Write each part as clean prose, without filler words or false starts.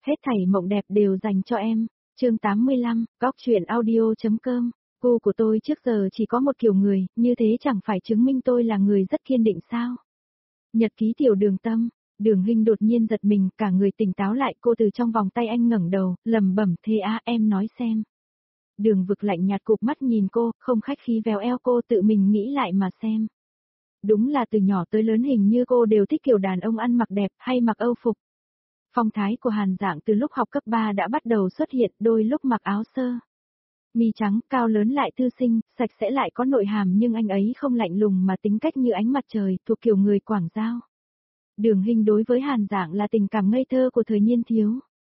Hết thảy mộng đẹp đều dành cho em. Chương 85, Góc truyện audio.com. Cô của tôi trước giờ chỉ có một kiểu người, như thế chẳng phải chứng minh tôi là người rất kiên định sao? Nhật ký tiểu Đường Tâm. Đường Hinh đột nhiên giật mình, cả người tỉnh táo lại, cô từ trong vòng tay anh ngẩng đầu, lẩm bẩm, thế à, em nói xem. Đường Vực lạnh nhạt cụp mắt nhìn cô, không khách khí véo eo cô, tự mình nghĩ lại mà xem. Đúng là từ nhỏ tới lớn hình như cô đều thích kiểu đàn ông ăn mặc đẹp hay mặc âu phục. Phong thái của Hàn Dạng từ lúc học cấp 3 đã bắt đầu xuất hiện, đôi lúc mặc áo sơ mi trắng, cao lớn lại thư sinh, sạch sẽ lại có nội hàm, nhưng anh ấy không lạnh lùng mà tính cách như ánh mặt trời, thuộc kiểu người Quảng Giao. Đường Hinh đối với Hàn Dạng là tình cảm ngây thơ của thời niên thiếu.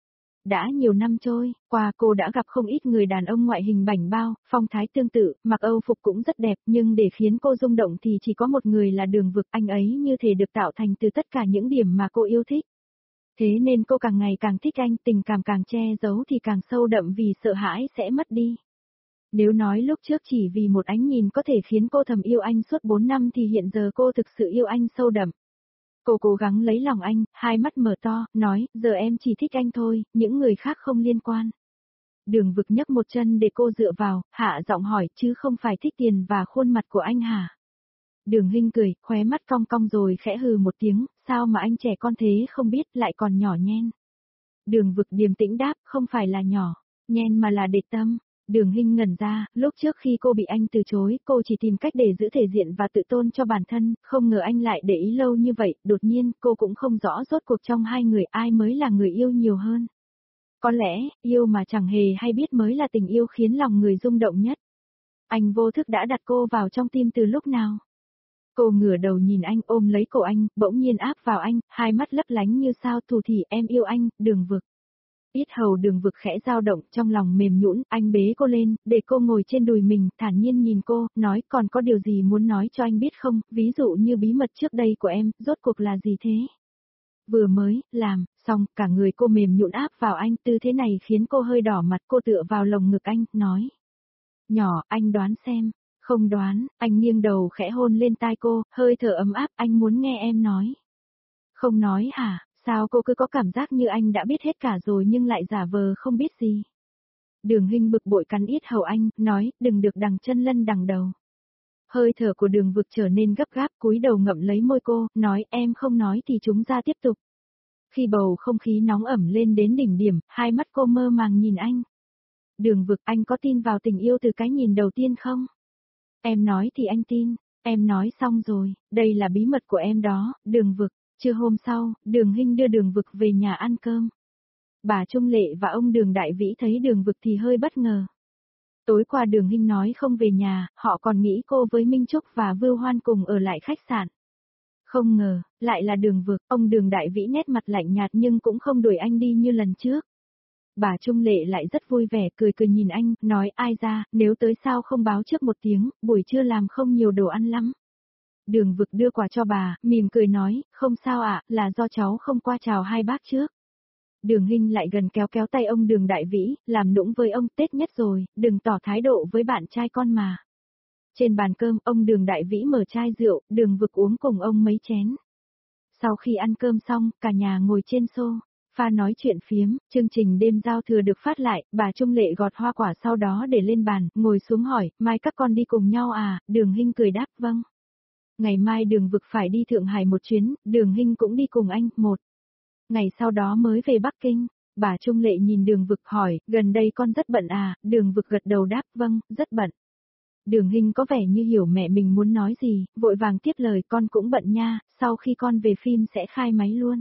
Đã nhiều năm trôi qua, cô đã gặp không ít người đàn ông ngoại hình bảnh bao, phong thái tương tự, mặc âu phục cũng rất đẹp, nhưng để khiến cô rung động thì chỉ có một người là Đường Vực, anh ấy như thể được tạo thành từ tất cả những điểm mà cô yêu thích. Thế nên cô càng ngày càng thích anh, tình cảm càng che giấu thì càng sâu đậm vì sợ hãi sẽ mất đi. Nếu nói lúc trước chỉ vì một ánh nhìn có thể khiến cô thầm yêu anh suốt 4 năm thì hiện giờ cô thực sự yêu anh sâu đậm. Cô cố gắng lấy lòng anh, hai mắt mở to, nói, giờ em chỉ thích anh thôi, những người khác không liên quan. Đường Vực nhấc một chân để cô dựa vào, hạ giọng hỏi, chứ không phải thích tiền và khuôn mặt của anh hả? Đường Hinh cười, khóe mắt cong cong rồi khẽ hừ một tiếng, sao mà anh trẻ con thế không biết, lại còn nhỏ nhen. Đường Vực điềm tĩnh đáp, không phải là nhỏ nhen mà là để tâm. Đường Hinh ngẩn ra, lúc trước khi cô bị anh từ chối, cô chỉ tìm cách để giữ thể diện và tự tôn cho bản thân, không ngờ anh lại để ý lâu như vậy, đột nhiên, cô cũng không rõ rốt cuộc trong hai người ai mới là người yêu nhiều hơn. Có lẽ, yêu mà chẳng hề hay biết mới là tình yêu khiến lòng người rung động nhất. Anh vô thức đã đặt cô vào trong tim từ lúc nào? Cô ngửa đầu nhìn anh, ôm lấy cổ anh, bỗng nhiên áp vào anh, hai mắt lấp lánh như sao, thủ thỉ, em yêu anh, Đường Vực. Yết hầu Đường Vực khẽ dao động, trong lòng mềm nhũn, anh bế cô lên, để cô ngồi trên đùi mình, thản nhiên nhìn cô, nói, còn có điều gì muốn nói cho anh biết không, ví dụ như bí mật trước đây của em, rốt cuộc là gì thế? Vừa mới làm xong, cả người cô mềm nhũn áp vào anh, tư thế này khiến cô hơi đỏ mặt, cô tựa vào lồng ngực anh, nói. Nhỏ, anh đoán xem. Không đoán, anh nghiêng đầu khẽ hôn lên tai cô, hơi thở ấm áp, anh muốn nghe em nói. Không nói hả, sao cô cứ có cảm giác như anh đã biết hết cả rồi nhưng lại giả vờ không biết gì. Đường Hinh bực bội cắn yết hầu anh, nói, đừng được đằng chân lân đằng đầu. Hơi thở của Đường Vực trở nên gấp gáp, cúi đầu ngậm lấy môi cô, nói, em không nói thì chúng ta tiếp tục. Khi bầu không khí nóng ẩm lên đến đỉnh điểm, hai mắt cô mơ màng nhìn anh. Đường Vực, anh có tin vào tình yêu từ cái nhìn đầu tiên không? Em nói thì anh tin, em nói xong rồi, đây là bí mật của em đó, Đường Vực. Trưa hôm sau, Đường Hinh đưa Đường Vực về nhà ăn cơm. Bà Trung Lệ và ông Đường Đại Vĩ thấy Đường Vực thì hơi bất ngờ. Tối qua Đường Hinh nói không về nhà, họ còn nghĩ cô với Minh Trúc và Vưu Hoan cùng ở lại khách sạn. Không ngờ, lại là Đường Vực, ông Đường Đại Vĩ nét mặt lạnh nhạt nhưng cũng không đuổi anh đi như lần trước. Bà Trung Lệ lại rất vui vẻ, cười cười nhìn anh, nói, ai ra, nếu tới sao không báo trước một tiếng, buổi trưa làm không nhiều đồ ăn lắm. Đường Vực đưa quà cho bà, mỉm cười nói, không sao ạ, là do cháu không qua chào hai bác trước. Đường Hinh lại gần kéo kéo tay ông Đường Đại Vĩ, làm nũng với ông, Tết nhất rồi, đừng tỏ thái độ với bạn trai con mà. Trên bàn cơm, ông Đường Đại Vĩ mở chai rượu, Đường Vực uống cùng ông mấy chén. Sau khi ăn cơm xong, cả nhà ngồi trên sofa nói chuyện phiếm, chương trình đêm giao thừa được phát lại, bà Trung Lệ gọt hoa quả sau đó để lên bàn, ngồi xuống hỏi, mai các con đi cùng nhau à, Đường Hinh cười đáp, vâng. Ngày mai Đường Vực phải đi Thượng Hải một chuyến, Đường Hinh cũng đi cùng anh, một ngày sau đó mới về Bắc Kinh. Bà Trung Lệ nhìn Đường Vực hỏi, gần đây con rất bận à, Đường Vực gật đầu đáp, vâng, rất bận. Đường Hinh có vẻ như hiểu mẹ mình muốn nói gì, vội vàng tiếp lời, con cũng bận nha, sau khi con về phim sẽ khai máy luôn.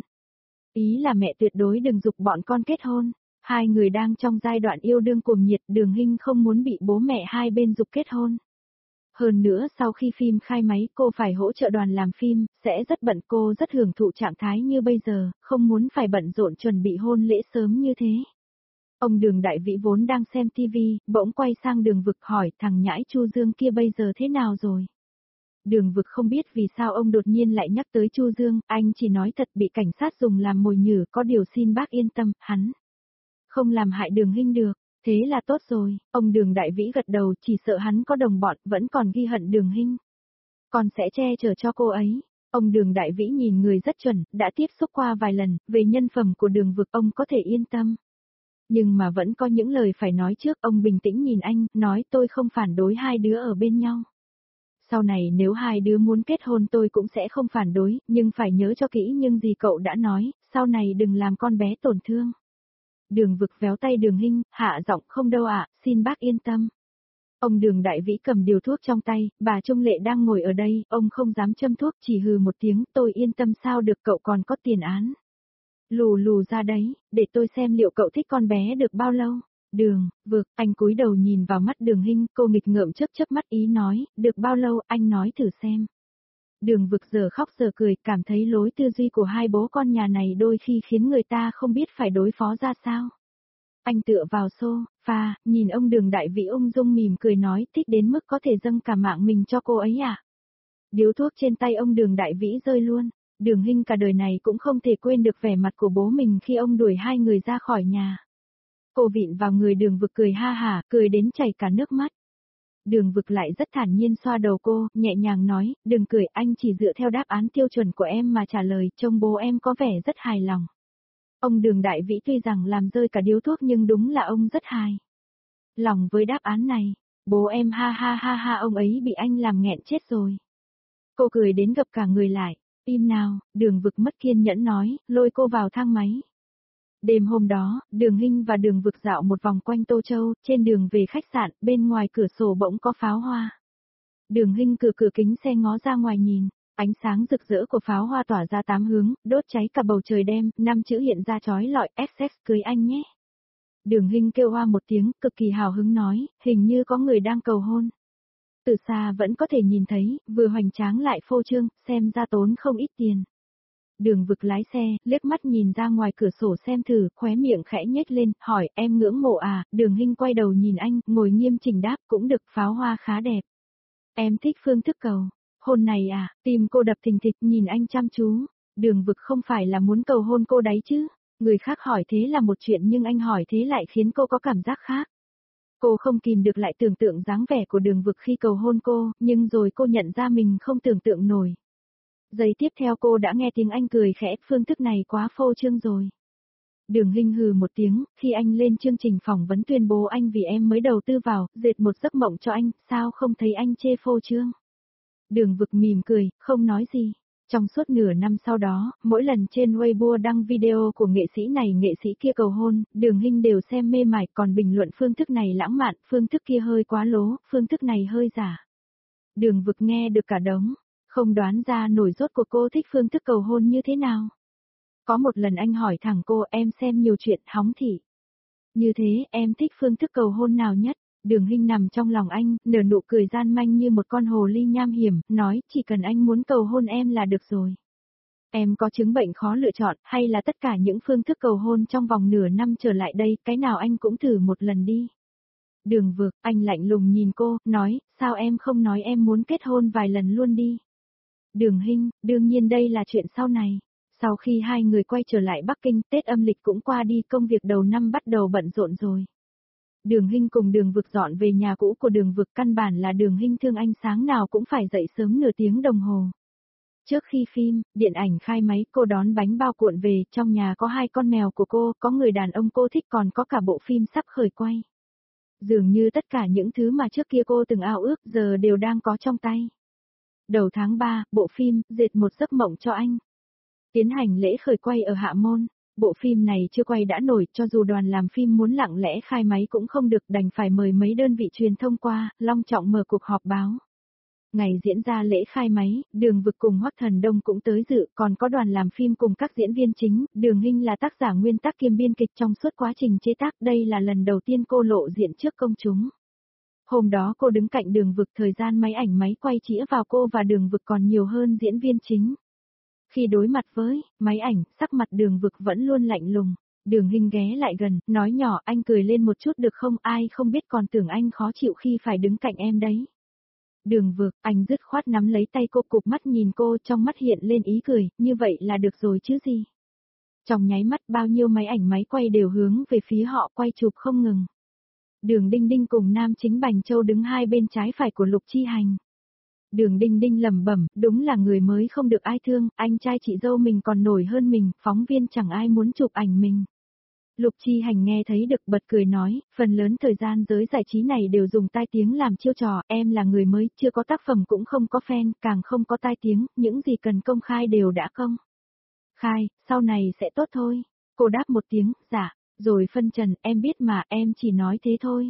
Ý là mẹ tuyệt đối đừng giục bọn con kết hôn. Hai người đang trong giai đoạn yêu đương cuồng nhiệt, Đường Hinh không muốn bị bố mẹ hai bên giục kết hôn. Hơn nữa sau khi phim khai máy cô phải hỗ trợ đoàn làm phim, sẽ rất bận, cô rất hưởng thụ trạng thái như bây giờ, không muốn phải bận rộn chuẩn bị hôn lễ sớm như thế. Ông Đường Đại Vĩ vốn đang xem TV, bỗng quay sang Đường Vực hỏi, thằng nhãi Chu Dương kia bây giờ thế nào rồi? Đường Vực không biết vì sao ông đột nhiên lại nhắc tới Chu Dương, anh chỉ nói thật bị cảnh sát dùng làm mồi nhử, có điều xin bác yên tâm, hắn không làm hại Đường Hinh được. Thế là tốt rồi, ông Đường Đại Vĩ gật đầu, chỉ sợ hắn có đồng bọn, vẫn còn ghi hận Đường Hinh. Con sẽ che chở cho cô ấy. Ông Đường Đại Vĩ nhìn người rất chuẩn, đã tiếp xúc qua vài lần, về nhân phẩm của Đường Vực ông có thể yên tâm. Nhưng mà vẫn có những lời phải nói trước, ông bình tĩnh nhìn anh, nói tôi không phản đối hai đứa ở bên nhau. Sau này nếu hai đứa muốn kết hôn tôi cũng sẽ không phản đối, nhưng phải nhớ cho kỹ những gì cậu đã nói, sau này đừng làm con bé tổn thương. Đường Vực véo tay Đường Hinh, hạ giọng không đâu ạ, xin bác yên tâm. Ông Đường Đại Vĩ cầm điều thuốc trong tay, bà Trung Lệ đang ngồi ở đây, ông không dám châm thuốc chỉ hừ một tiếng, tôi yên tâm sao được cậu còn có tiền án. Lù lù ra đấy, để tôi xem liệu cậu thích con bé được bao lâu. Đường, Vực, anh cúi đầu nhìn vào mắt Đường Hinh, cô nghịch ngợm chớp mắt ý nói, được bao lâu anh nói thử xem. Đường Vực giờ khóc giờ cười, cảm thấy lối tư duy của hai bố con nhà này đôi khi khiến người ta không biết phải đối phó ra sao. Anh tựa vào sofa, nhìn ông Đường Đại Vĩ ung dung mỉm cười nói thích đến mức có thể dâng cả mạng mình cho cô ấy à. Điếu thuốc trên tay ông Đường Đại Vĩ rơi luôn. Đường Hinh cả đời này cũng không thể quên được vẻ mặt của bố mình khi ông đuổi hai người ra khỏi nhà. Cô vịn vào người Đường Vực cười ha hả, cười đến chảy cả nước mắt. Đường Vực lại rất thản nhiên xoa đầu cô, nhẹ nhàng nói, đừng cười, anh chỉ dựa theo đáp án tiêu chuẩn của em mà trả lời, trông bố em có vẻ rất hài lòng. Ông Đường Đại Vĩ tuy rằng làm rơi cả điếu thuốc nhưng đúng là ông rất hài lòng với đáp án này. Bố em ha ha ha ha, ông ấy bị anh làm nghẹn chết rồi. Cô cười đến gập cả người lại. Im nào, Đường Vực mất kiên nhẫn nói, lôi cô vào thang máy. Đêm hôm đó, Đường Hinh và Đường Vực dạo một vòng quanh Tô Châu, trên đường về khách sạn, bên ngoài cửa sổ bỗng có pháo hoa. Đường Hinh cửa kính xe ngó ra ngoài nhìn, ánh sáng rực rỡ của pháo hoa tỏa ra tám hướng, đốt cháy cả bầu trời đêm, 5 chữ hiện ra chói lọi, XX cưới anh nhé. Đường Hinh kêu hoa một tiếng, cực kỳ hào hứng nói, hình như có người đang cầu hôn. Từ xa vẫn có thể nhìn thấy, vừa hoành tráng lại phô trương, xem ra tốn không ít tiền. Đường Vực lái xe, liếc mắt nhìn ra ngoài cửa sổ xem thử, khóe miệng khẽ nhếch lên, hỏi, em ngưỡng mộ à, Đường Hinh quay đầu nhìn anh, ngồi nghiêm chỉnh đáp, cũng được, pháo hoa khá đẹp. Em thích phương thức cầu hôn này à, tim cô đập thình thịch nhìn anh chăm chú. Đường Vực không phải là muốn cầu hôn cô đấy chứ, người khác hỏi thế là một chuyện nhưng anh hỏi thế lại khiến cô có cảm giác khác. Cô không kìm được lại tưởng tượng dáng vẻ của Đường Vực khi cầu hôn cô, nhưng rồi cô nhận ra mình không tưởng tượng nổi. Giây tiếp theo cô đã nghe tiếng anh cười khẽ, phương thức này quá phô trương rồi. Đường Hinh hừ một tiếng, khi anh lên chương trình phỏng vấn tuyên bố anh vì em mới đầu tư vào, dệt một giấc mộng cho anh, sao không thấy anh chê phô trương. Đường Vực mỉm cười, không nói gì. Trong suốt nửa năm sau đó, mỗi lần trên Weibo đăng video của nghệ sĩ này nghệ sĩ kia cầu hôn, Đường Hinh đều xem mê mải, còn bình luận phương thức này lãng mạn, phương thức kia hơi quá lố, phương thức này hơi giả. Đường Vực nghe được cả đống, không đoán ra nổi rốt cuộc cô thích phương thức cầu hôn như thế nào. Có một lần anh hỏi thẳng cô, em xem nhiều chuyện hóng thị. Như thế, em thích phương thức cầu hôn nào nhất? Đường Hinh nằm trong lòng anh, nở nụ cười gian manh như một con hồ ly nham hiểm, nói, chỉ cần anh muốn cầu hôn em là được rồi. Em có chứng bệnh khó lựa chọn, hay là tất cả những phương thức cầu hôn trong vòng nửa năm trở lại đây, cái nào anh cũng thử một lần đi. Đường Vực, anh lạnh lùng nhìn cô, nói, sao em không nói em muốn kết hôn vài lần luôn đi. Đường Hinh, đương nhiên đây là chuyện sau này. Sau khi hai người quay trở lại Bắc Kinh, Tết âm lịch cũng qua đi, công việc đầu năm bắt đầu bận rộn rồi. Đường Hinh cùng Đường Vực dọn về nhà cũ của Đường Vực, căn bản là Đường Hinh thương anh sáng nào cũng phải dậy sớm nửa tiếng đồng hồ. Trước khi phim, điện ảnh khai máy, cô đón bánh bao cuộn về, trong nhà có 2 con mèo của cô, có người đàn ông cô thích, còn có cả bộ phim sắp khởi quay. Dường như tất cả những thứ mà trước kia cô từng ao ước giờ đều đang có trong tay. Đầu tháng 3, bộ phim, dệt một giấc mộng cho anh. Tiến hành lễ khởi quay ở Hạ Môn. Bộ phim này chưa quay đã nổi, cho dù đoàn làm phim muốn lặng lẽ khai máy cũng không được, đành phải mời mấy đơn vị truyền thông qua, long trọng mở cuộc họp báo. Ngày diễn ra lễ khai máy, Đường Vực cùng Hoắc Thần Đông cũng tới dự, còn có đoàn làm phim cùng các diễn viên chính, Đường Hinh là tác giả nguyên tác kiêm biên kịch trong suốt quá trình chế tác, đây là lần đầu tiên cô lộ diện trước công chúng. Hôm đó cô đứng cạnh Đường Vực, thời gian máy ảnh máy quay chĩa vào cô và Đường Vực còn nhiều hơn diễn viên chính. Khi đối mặt với máy ảnh, sắc mặt Đường Vực vẫn luôn lạnh lùng. Đường Hinh ghé lại gần, nói nhỏ, anh cười lên một chút được không, ai không biết còn tưởng anh khó chịu khi phải đứng cạnh em đấy. Đường Vực, anh dứt khoát nắm lấy tay cô, cụp mắt nhìn cô, trong mắt hiện lên ý cười, như vậy là được rồi chứ gì. Trong nháy mắt bao nhiêu máy ảnh máy quay đều hướng về phía họ quay chụp không ngừng. Đường Đinh Đinh cùng nam chính Bành Châu đứng hai bên trái phải của Lục Chi Hành. Đường Đinh Đinh lẩm bẩm, đúng là người mới không được ai thương, anh trai chị dâu mình còn nổi hơn mình, phóng viên chẳng ai muốn chụp ảnh mình. Lục Chi Hành nghe thấy được bật cười nói, phần lớn thời gian giới giải trí này đều dùng tai tiếng làm chiêu trò, em là người mới, chưa có tác phẩm cũng không có fan, càng không có tai tiếng, những gì cần công khai đều đã công khai, sau này sẽ tốt thôi. Cô đáp một tiếng, dạ, rồi phân trần, em biết mà, em chỉ nói thế thôi.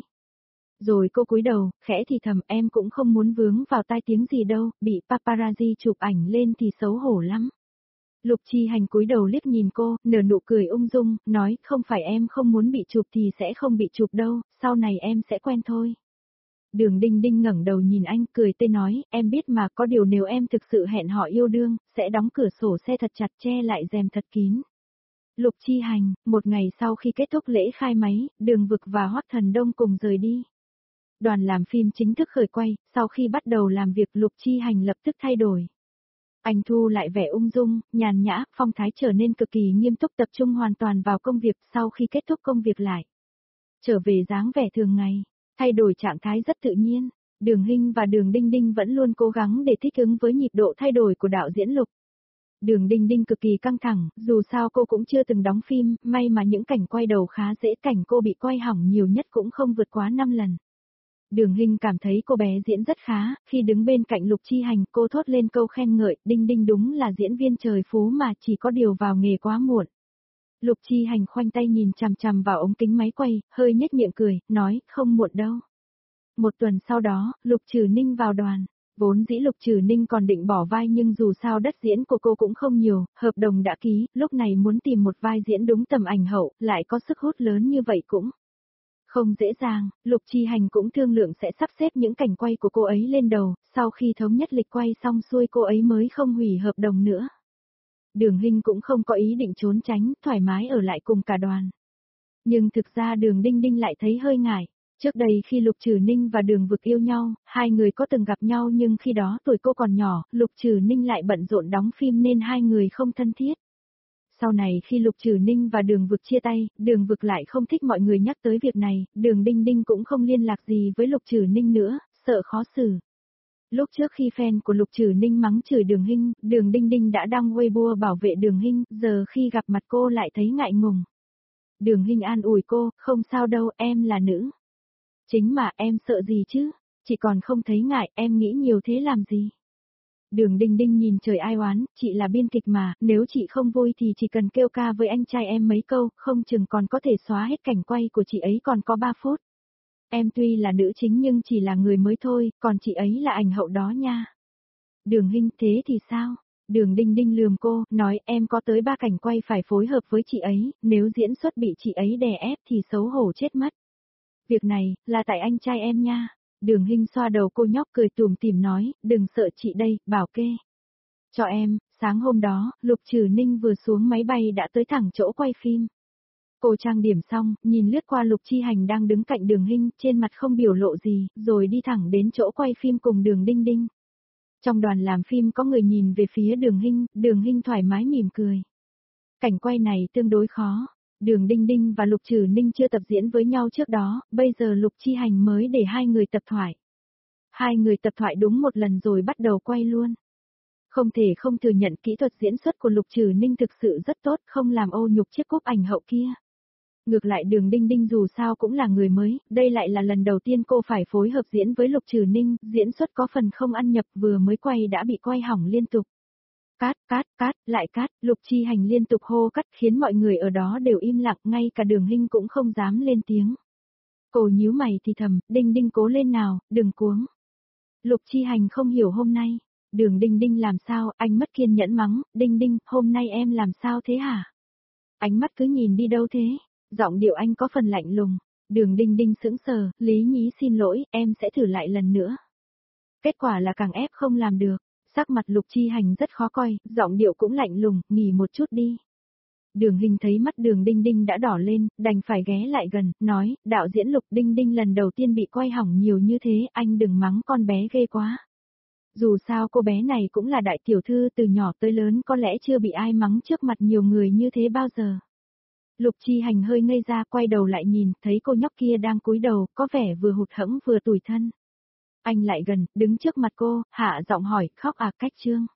Rồi cô cúi đầu, khẽ thì thầm, em cũng không muốn vướng vào tai tiếng gì đâu, bị paparazzi chụp ảnh lên thì xấu hổ lắm. Lục Chi Hành cúi đầu liếc nhìn cô, nở nụ cười ung dung, nói, không phải em không muốn bị chụp thì sẽ không bị chụp đâu, sau này em sẽ quen thôi. Đường Đinh Đinh ngẩng đầu nhìn anh, cười tê nói, em biết mà, có điều nếu em thực sự hẹn họ yêu đương, sẽ đóng cửa sổ xe thật chặt, che lại rèm thật kín. Lục Chi Hành, một ngày sau khi kết thúc lễ khai máy, Đường Vực và Hoắc Thần Đông cùng rời đi. Đoàn làm phim chính thức khởi quay, sau khi bắt đầu làm việc Lục Chi Hành lập tức thay đổi. Anh thu lại vẻ ung dung, nhàn nhã, phong thái trở nên cực kỳ nghiêm túc, tập trung hoàn toàn vào công việc sau khi kết thúc công việc lại. Trở về dáng vẻ thường ngày, thay đổi trạng thái rất tự nhiên. Đường Hinh và Đường Đinh Đinh vẫn luôn cố gắng để thích ứng với nhịp độ thay đổi của đạo diễn Lục. Đường Đinh Đinh cực kỳ căng thẳng, dù sao cô cũng chưa từng đóng phim, may mà những cảnh quay đầu khá dễ, cảnh cô bị quay hỏng nhiều nhất cũng không vượt quá 5 lần. Đường Hinh cảm thấy cô bé diễn rất khá, khi đứng bên cạnh Lục Chi Hành cô thốt lên câu khen ngợi, Đinh Đinh đúng là diễn viên trời phú mà, chỉ có điều vào nghề quá muộn. Lục Chi Hành khoanh tay nhìn chằm chằm vào ống kính máy quay, hơi nhếch miệng cười, nói, không muộn đâu. Một tuần sau đó, Lục Trừ Ninh vào đoàn. Vốn dĩ Lục Trừ Ninh còn định bỏ vai nhưng dù sao đất diễn của cô cũng không nhiều, hợp đồng đã ký, lúc này muốn tìm một vai diễn đúng tầm ảnh hậu, lại có sức hút lớn như vậy cũng không dễ dàng. Lục Chi Hành cũng thương lượng sẽ sắp xếp những cảnh quay của cô ấy lên đầu, sau khi thống nhất lịch quay xong xuôi cô ấy mới không hủy hợp đồng nữa. Đường Hinh cũng không có ý định trốn tránh, thoải mái ở lại cùng cả đoàn. Nhưng thực ra Đường Đinh Đinh lại thấy hơi ngại. Trước đây khi Lục Trừ Ninh và Đường Vực yêu nhau, hai người có từng gặp nhau nhưng khi đó tuổi cô còn nhỏ, Lục Trừ Ninh lại bận rộn đóng phim nên hai người không thân thiết. Sau này khi Lục Trừ Ninh và Đường Vực chia tay, Đường Vực lại không thích mọi người nhắc tới việc này, Đường Đinh Đinh cũng không liên lạc gì với Lục Trừ Ninh nữa, sợ khó xử. Lúc trước khi fan của Lục Trừ Ninh mắng chửi Đường Hinh, Đường Đinh Đinh đã đăng Weibo bảo vệ Đường Hinh, giờ khi gặp mặt cô lại thấy ngại ngùng. Đường Hinh an ủi cô, không sao đâu, em là nữ. Chính mà em sợ gì chứ, chị còn không thấy ngại, em nghĩ nhiều thế làm gì. Đường Đinh Đinh nhìn trời ai oán, chị là biên kịch mà, nếu chị không vui thì chỉ cần kêu ca với anh trai em mấy câu, không chừng còn có thể xóa hết cảnh quay của chị ấy còn có 3 phút. Em tuy là nữ chính nhưng chỉ là người mới thôi, còn chị ấy là ảnh hậu đó nha. Đường Hinh, thế thì sao? Đường Đinh Đinh lườm cô, nói em có tới 3 cảnh quay phải phối hợp với chị ấy, nếu diễn xuất bị chị ấy đè ép thì xấu hổ chết mất. Việc này, là tại anh trai em nha. Đường Hinh xoa đầu cô nhóc cười tủm tỉm nói, đừng sợ chị đây, bảo kê. Cho em, sáng hôm đó, Lục Trừ Ninh vừa xuống máy bay đã tới thẳng chỗ quay phim. Cô trang điểm xong, nhìn lướt qua Lục Chi Hành đang đứng cạnh Đường Hinh, trên mặt không biểu lộ gì, rồi đi thẳng đến chỗ quay phim cùng Đường Đinh Đinh. Trong đoàn làm phim có người nhìn về phía Đường Hinh thoải mái mỉm cười. Cảnh quay này tương đối khó. Đường Đinh Đinh và Lục Trừ Ninh chưa tập diễn với nhau trước đó, bây giờ Lục Chi Hành mới để hai người tập thoại. Hai người tập thoại đúng một lần rồi bắt đầu quay luôn. Không thể không thừa nhận kỹ thuật diễn xuất của Lục Trừ Ninh thực sự rất tốt, không làm ô nhục chiếc cúp ảnh hậu kia. Ngược lại Đường Đinh Đinh dù sao cũng là người mới, đây lại là lần đầu tiên cô phải phối hợp diễn với Lục Trừ Ninh, diễn xuất có phần không ăn nhập, vừa mới quay đã bị quay hỏng liên tục. Cát, lại cát, Lục Chi Hành liên tục hô cắt khiến mọi người ở đó đều im lặng, ngay cả Đường Hinh cũng không dám lên tiếng. Cô nhíu mày thì thầm, Đinh Đinh cố lên nào, đừng cuống. Lục Chi Hành không hiểu hôm nay, Đường Đinh Đinh làm sao, anh mất kiên nhẫn mắng, Đinh Đinh, hôm nay em làm sao thế hả? Ánh mắt cứ nhìn đi đâu thế? Giọng điệu anh có phần lạnh lùng. Đường Đinh Đinh sững sờ, Lý Nhí xin lỗi, em sẽ thử lại lần nữa. Kết quả là càng ép không làm được. Sắc mặt Lục Chi Hành rất khó coi, giọng điệu cũng lạnh lùng, nghỉ một chút đi. Đường Hinh thấy mắt Đường Đinh Đinh đã đỏ lên, đành phải ghé lại gần, nói, đạo diễn Lục Đinh Đinh lần đầu tiên bị quay hỏng nhiều như thế, anh đừng mắng con bé ghê quá. Dù sao cô bé này cũng là đại tiểu thư, từ nhỏ tới lớn có lẽ chưa bị ai mắng trước mặt nhiều người như thế bao giờ. Lục Chi Hành hơi ngây ra, quay đầu lại nhìn, thấy cô nhóc kia đang cúi đầu, có vẻ vừa hụt hẫng vừa tủi thân. Anh lại gần, đứng trước mặt cô, hạ giọng hỏi, khóc à Cách Trương.